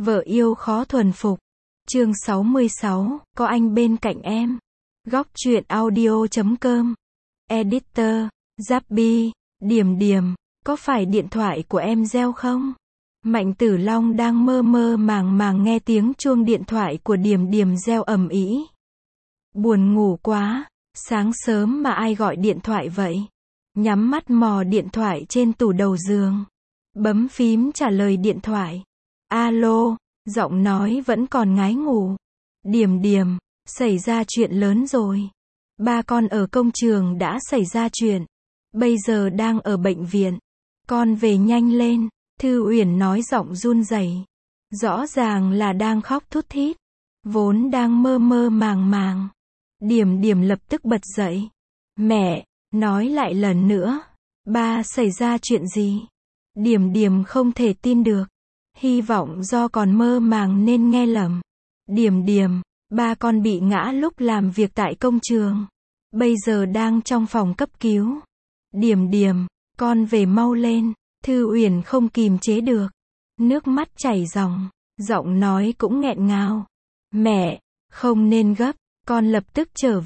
Vợ yêu khó thuần phục. Chương 66, có anh bên cạnh em. Góc truyện audio.com. Editor, Zappy, Điềm, có phải điện thoại của em reo không? Mạnh Tử Long đang mơ mơ màng nghe tiếng chuông điện thoại của Điềm reo ầm ĩ. Buồn ngủ quá, sáng sớm mà ai gọi điện thoại vậy? Nhắm mắt mò điện thoại trên tủ đầu giường. Bấm phím trả lời điện thoại. Alo, giọng nói vẫn còn ngái ngủ. Điềm, xảy ra chuyện lớn rồi. Ba con ở công trường đã xảy ra chuyện. Bây giờ đang ở bệnh viện. Con về nhanh lên, Thư Uyển nói giọng run rẩy. Rõ ràng là đang khóc thút thít. Vốn đang mơ màng. Điềm lập tức bật dậy. Mẹ, nói lại lần nữa. Ba xảy ra chuyện gì? Điềm không thể tin được. Hy vọng do còn mơ màng nên nghe lầm. Điềm, ba con bị ngã lúc làm việc tại công trường. Bây giờ đang trong phòng cấp cứu. Điềm, con về mau lên. Thư Uyển không kìm chế được. Nước mắt chảy ròng, giọng nói cũng nghẹn ngào. Mẹ, không nên gấp, con lập tức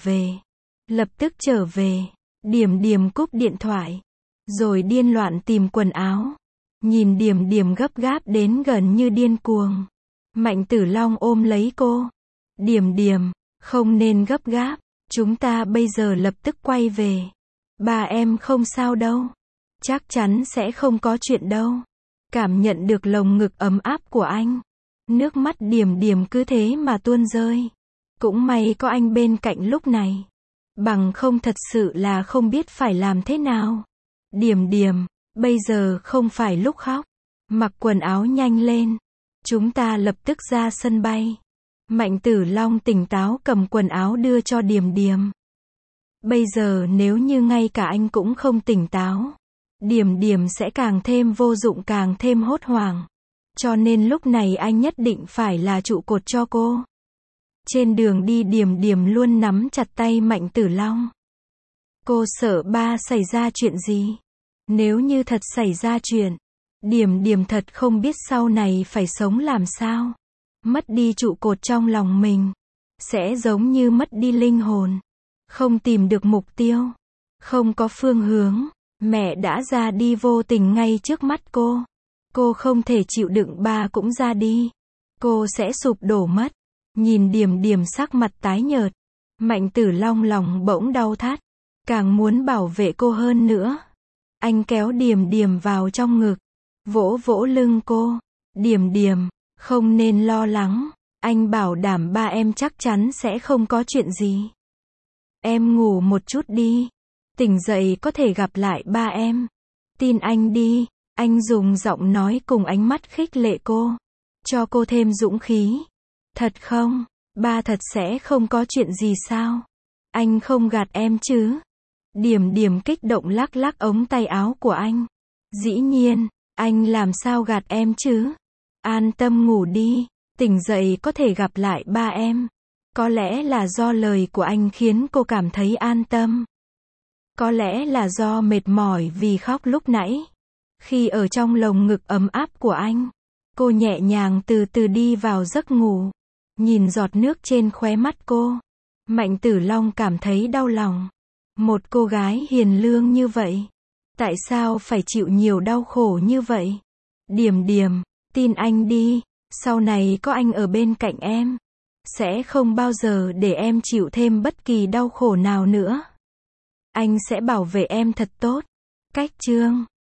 trở về. Điềm cúp điện thoại. Rồi điên loạn tìm quần áo. Nhìn Điềm gấp gáp đến gần như điên cuồng. Mạnh Tử Long ôm lấy cô. Điềm, không nên gấp gáp. Chúng ta bây giờ lập tức quay về. Ba em không sao đâu. Chắc chắn sẽ không có chuyện đâu. Cảm nhận được lồng ngực ấm áp của anh. Nước mắt Điềm cứ thế mà tuôn rơi. Cũng may có anh bên cạnh lúc này. Bằng không thật sự là không biết phải làm thế nào. Điềm, bây giờ không phải lúc khóc. Mặc quần áo nhanh lên. Chúng ta lập tức ra sân bay. Mạnh Tử Long tỉnh táo cầm quần áo đưa cho Điềm. Bây giờ nếu như ngay cả anh cũng không tỉnh táo, Điềm sẽ càng thêm vô dụng, càng thêm hốt hoảng. Cho nên lúc này anh nhất định phải là trụ cột cho cô. Trên đường đi Điềm luôn nắm chặt tay Mạnh Tử Long. Cô sợ ba xảy ra chuyện gì? Nếu như thật xảy ra chuyện, Điềm thật không biết sau này phải sống làm sao. Mất đi trụ cột trong lòng mình, sẽ giống như mất đi linh hồn. Không tìm được mục tiêu, không có phương hướng. Mẹ đã ra đi vô tình ngay trước mắt cô. Cô không thể chịu đựng ba cũng ra đi. Cô sẽ sụp đổ mất. Nhìn Điềm sắc mặt tái nhợt. Mạnh Tử Long lòng bỗng đau thắt. Càng muốn bảo vệ cô hơn nữa. Anh kéo Điềm vào trong ngực. Vỗ lưng cô. Điềm, không nên lo lắng. Anh bảo đảm ba em chắc chắn sẽ không có chuyện gì. Em ngủ một chút đi. Tỉnh dậy có thể gặp lại ba em. Tin anh đi. Anh dùng giọng nói cùng ánh mắt khích lệ cô. Cho cô thêm dũng khí. Thật không? Ba thật sẽ không có chuyện gì sao? Anh không gạt em chứ? Điềm kích động lắc ống tay áo của anh. Dĩ nhiên, anh làm sao gạt em chứ? An tâm ngủ đi. Tỉnh dậy có thể gặp lại ba em. Có lẽ là do lời của anh khiến cô cảm thấy an tâm. Có lẽ là do mệt mỏi vì khóc lúc nãy. Khi ở trong lồng ngực ấm áp của anh, cô nhẹ nhàng từ từ đi vào giấc ngủ. Nhìn giọt nước trên khóe mắt cô, Mạnh Tử Long cảm thấy đau lòng. Một cô gái hiền lương như vậy, tại sao phải chịu nhiều đau khổ như vậy? Điềm, tin anh đi, sau này có anh ở bên cạnh em, sẽ không bao giờ để em chịu thêm bất kỳ đau khổ nào nữa. Anh sẽ bảo vệ em thật tốt. Cách chương